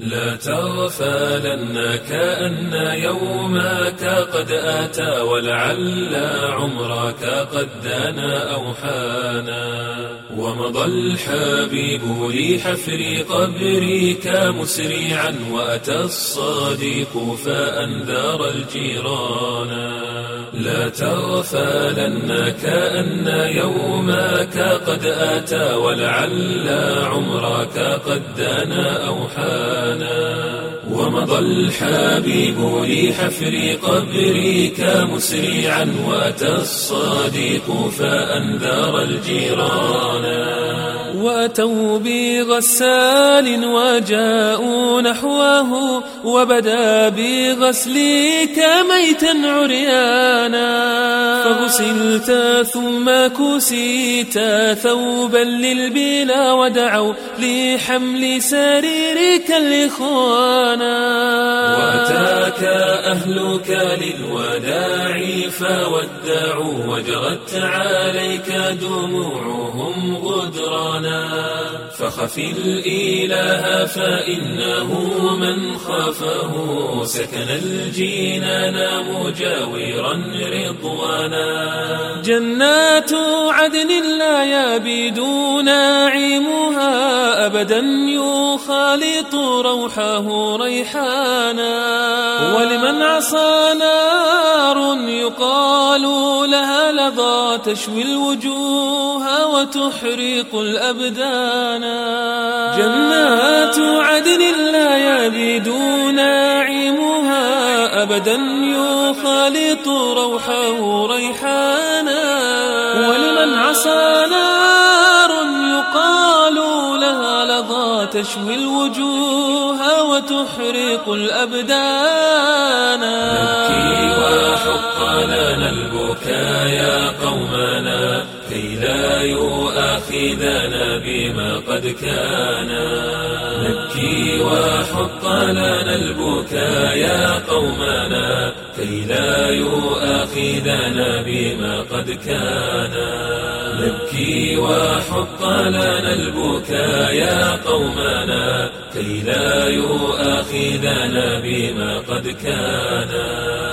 لا تغفلن كأن يومك قد أتى ولعل عمرك قد دنا أو حانا ومضى الحبيب لحفر قبرك مسرعا وأتى الصديق فأنذر الجيران لا تغفلن كأن يومك قد أتى ولعل عمرك قد دنا أو حانا ومضى الحبيب لحفر قبرك مسرعا وأتى الصديق فأنذر الجيران وأتوا بغسال وجاءوا نحوه وبدا بغسلك ميتا عريانا فغسلت ثم كسيت ثوبا للبلا ودعوا لحمل سريرك الإخوانا وأتاك أهلك للوداع فودعوا وجرت عليك دموعهم غدرانا فخف الإله فإنه من خافه سكن الجنان مجاورا رضوانا جنات عدن لا يبيد ناعمها أبدا يخالط روحه ريحانا ولمن عصى نار يقال لها لظى تشوي الوجوه وتحرق الأبدان جنات عدن لا يبيد ناعمها أبدا يخالط روحه ريحانا ولمن عصى نار يقال لها لظى تشوي الوجوه وتحرق الأبدان نبكي وحق لنا البكاء يا قومنا كي لا يؤاخذنا بما قد كان نبكي وحق لنا البكاء يا قومنا كي لا يؤاخذنا بما قد كان نبكي وحق لنا البكاء يا قومنا كي لا يؤاخذنا بما قد كان